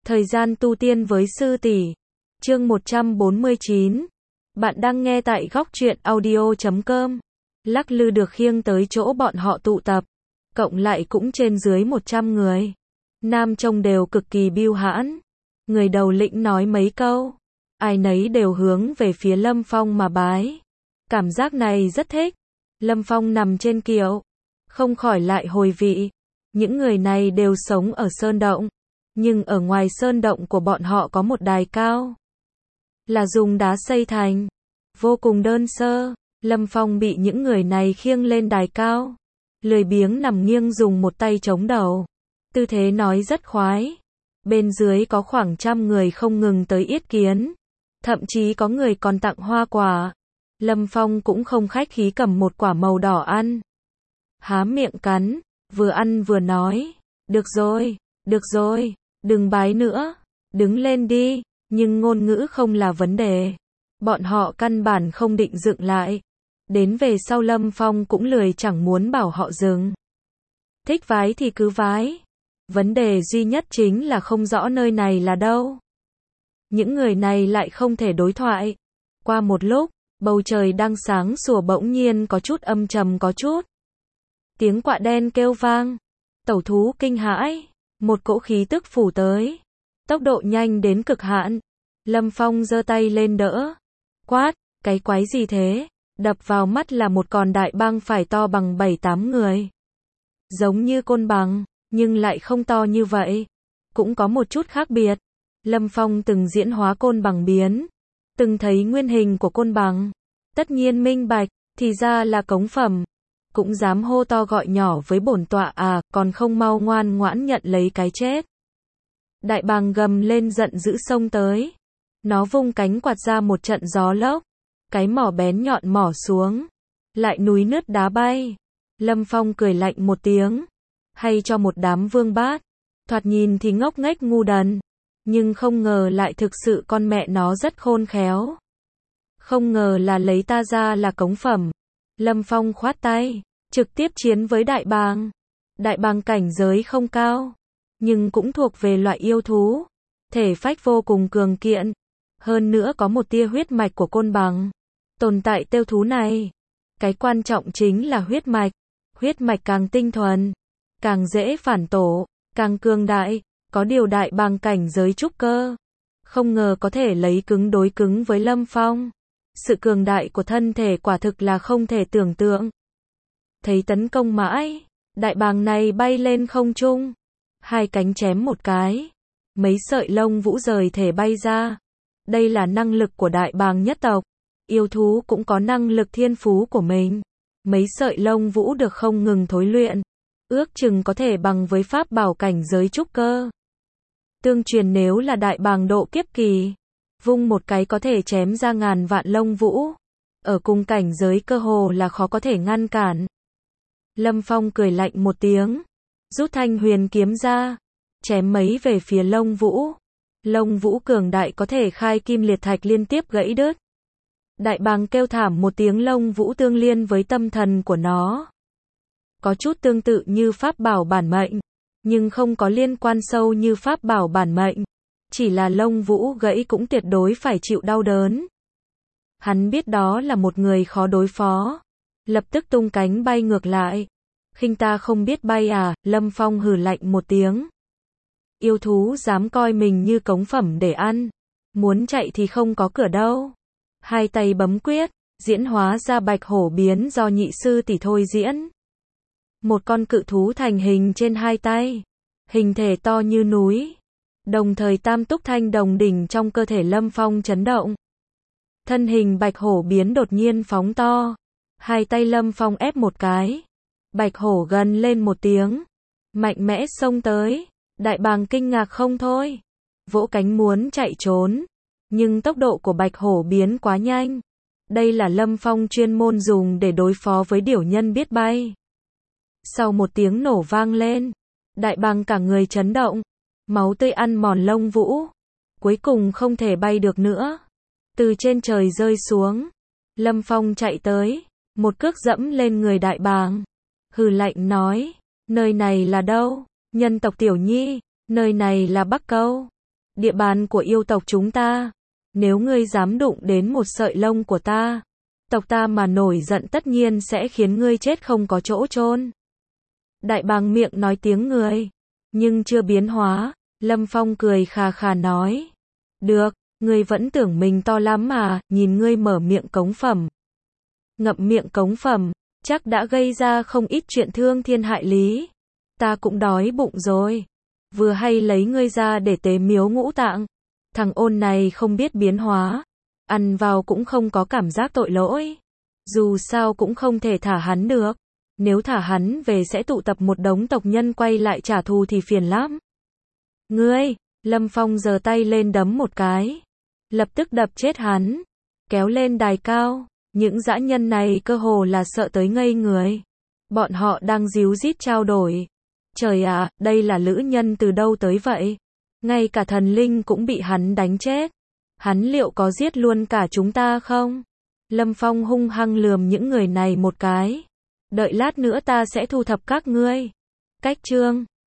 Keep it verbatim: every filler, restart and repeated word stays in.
Thời gian tu tiên với sư tỷ. Chương một trăm bốn mươi chín. Bạn đang nghe tại góc truyện audio chấm com. Lắc lư được khiêng tới chỗ bọn họ tụ tập. Cộng lại cũng trên dưới một trăm người. Nam trông đều cực kỳ biêu hãn. Người đầu lĩnh nói mấy câu. Ai nấy đều hướng về phía Lâm Phong mà bái. Cảm giác này rất thích. Lâm Phong nằm trên kiệu. Không khỏi lại hồi vị. Những người này đều sống ở sơn động. Nhưng ở ngoài sơn động của bọn họ có một đài cao. Là dùng đá xây thành. Vô cùng đơn sơ. Lâm Phong bị những người này khiêng lên đài cao. Lười biếng nằm nghiêng dùng một tay chống đầu. Tư thế nói rất khoái. Bên dưới có khoảng trăm người không ngừng tới yết kiến. Thậm chí có người còn tặng hoa quả. Lâm Phong cũng không khách khí cầm một quả màu đỏ ăn. Há miệng cắn, vừa ăn vừa nói. Được rồi, được rồi, đừng bái nữa. Đứng lên đi, nhưng ngôn ngữ không là vấn đề. Bọn họ căn bản không định dựng lại. Đến về sau Lâm Phong cũng lười chẳng muốn bảo họ dừng. Thích vái thì cứ vái. Vấn đề duy nhất chính là không rõ nơi này là đâu. Những người này lại không thể đối thoại. Qua một lúc, bầu trời đang sáng sủa bỗng nhiên có chút âm trầm có chút. Tiếng quạ đen kêu vang. Tẩu thú kinh hãi. Một cỗ khí tức phủ tới. Tốc độ nhanh đến cực hạn. Lâm Phong giơ tay lên đỡ. Quát, cái quái gì thế? Đập vào mắt là một con đại bàng phải to bằng bảy tám người. Giống như côn bằng, nhưng lại không to như vậy. Cũng có một chút khác biệt. Lâm Phong từng diễn hóa côn bằng biến. Từng thấy nguyên hình của côn bằng. Tất nhiên minh bạch, thì ra là cống phẩm. Cũng dám hô to gọi nhỏ với bổn tọa à, còn không mau ngoan ngoãn nhận lấy cái chết. Đại bàng gầm lên giận dữ xông tới. Nó vung cánh quạt ra một trận gió lốc. Cái mỏ bén nhọn mỏ xuống. Lại núi nứt đá bay. Lâm Phong cười lạnh một tiếng. Hay cho một đám vương bát. Thoạt nhìn thì ngốc nghếch ngu đần. Nhưng không ngờ lại thực sự con mẹ nó rất khôn khéo. Không ngờ là lấy ta ra là cống phẩm. Lâm Phong khoát tay. Trực tiếp chiến với đại bàng. Đại bàng cảnh giới không cao. Nhưng cũng thuộc về loại yêu thú. Thể phách vô cùng cường kiện. Hơn nữa có một tia huyết mạch của côn bằng. Tồn tại tiêu thú này. Cái quan trọng chính là huyết mạch. Huyết mạch càng tinh thuần. Càng dễ phản tổ. Càng cường đại. Có điều đại bàng cảnh giới trúc cơ. Không ngờ có thể lấy cứng đối cứng với Lâm Phong. Sự cường đại của thân thể quả thực là không thể tưởng tượng. Thấy tấn công mãi. Đại bàng này bay lên không trung. Hai cánh chém một cái. Mấy sợi lông vũ rời thể bay ra. Đây là năng lực của đại bàng nhất tộc. Yêu thú cũng có năng lực thiên phú của mình. Mấy sợi lông vũ được không ngừng thối luyện. Ước chừng có thể bằng với pháp bảo cảnh giới trúc cơ. Tương truyền nếu là đại bàng độ kiếp kỳ. Vung một cái có thể chém ra ngàn vạn lông vũ. Ở cùng cảnh giới cơ hồ là khó có thể ngăn cản. Lâm Phong cười lạnh một tiếng. Rút thanh huyền kiếm ra. Chém mấy về phía lông vũ. Lông vũ cường đại có thể khai kim liệt thạch liên tiếp gãy đứt. Đại bàng kêu thảm một tiếng lông vũ tương liên với tâm thần của nó. Có chút tương tự như pháp bảo bản mệnh. Nhưng không có liên quan sâu như pháp bảo bản mệnh. Chỉ là lông vũ gãy cũng tuyệt đối phải chịu đau đớn. Hắn biết đó là một người khó đối phó. Lập tức tung cánh bay ngược lại. Khinh ta không biết bay à, Lâm Phong hừ lạnh một tiếng. Yêu thú dám coi mình như cống phẩm để ăn. Muốn chạy thì không có cửa đâu. Hai tay bấm quyết, diễn hóa ra bạch hổ biến do nhị sư tỷ thôi diễn. Một con cự thú thành hình trên hai tay. Hình thể to như núi. Đồng thời tam túc thanh đồng đỉnh trong cơ thể Lâm Phong chấn động. Thân hình bạch hổ biến đột nhiên phóng to. Hai tay Lâm Phong ép một cái. Bạch hổ gầm lên một tiếng. Mạnh mẽ xông tới. Đại bàng kinh ngạc không thôi. Vỗ cánh muốn chạy trốn. Nhưng tốc độ của bạch hổ biến quá nhanh. Đây là Lâm Phong chuyên môn dùng để đối phó với điểu nhân biết bay. Sau một tiếng nổ vang lên. Đại bàng cả người chấn động. Máu tươi ăn mòn lông vũ. Cuối cùng không thể bay được nữa. Từ trên trời rơi xuống. Lâm Phong chạy tới. Một cước dẫm lên người đại bàng. Hừ lạnh nói. Nơi này là đâu? Nhân tộc Tiểu Nhi. Nơi này là Bắc Câu. địa bàn của yêu tộc chúng ta. Nếu ngươi dám đụng đến một sợi lông của ta, tộc ta mà nổi giận tất nhiên sẽ khiến ngươi chết không có chỗ chôn. Đại bàng miệng nói tiếng người, nhưng chưa biến hóa. Lâm Phong cười khà khà nói. Được, ngươi vẫn tưởng mình to lắm mà, nhìn ngươi mở miệng cống phẩm. Ngậm miệng cống phẩm, chắc đã gây ra không ít chuyện thương thiên hại lý. Ta cũng đói bụng rồi. Vừa hay lấy ngươi ra để tế miếu ngũ tạng. Thằng ôn này không biết biến hóa. Ăn vào cũng không có cảm giác tội lỗi. Dù sao cũng không thể thả hắn được. Nếu thả hắn về sẽ tụ tập một đống tộc nhân quay lại trả thù thì phiền lắm. Ngươi, Lâm Phong giơ tay lên đấm một cái. Lập tức đập chết hắn. Kéo lên đài cao. Những dã nhân này cơ hồ là sợ tới ngây người. Bọn họ đang díu dít trao đổi. Trời ạ, đây là lữ nhân từ đâu tới vậy? Ngay cả thần linh cũng bị hắn đánh chết. Hắn liệu có giết luôn cả chúng ta không? Lâm Phong hung hăng lườm những người này một cái. Đợi lát nữa ta sẽ thu thập các ngươi. Cách chương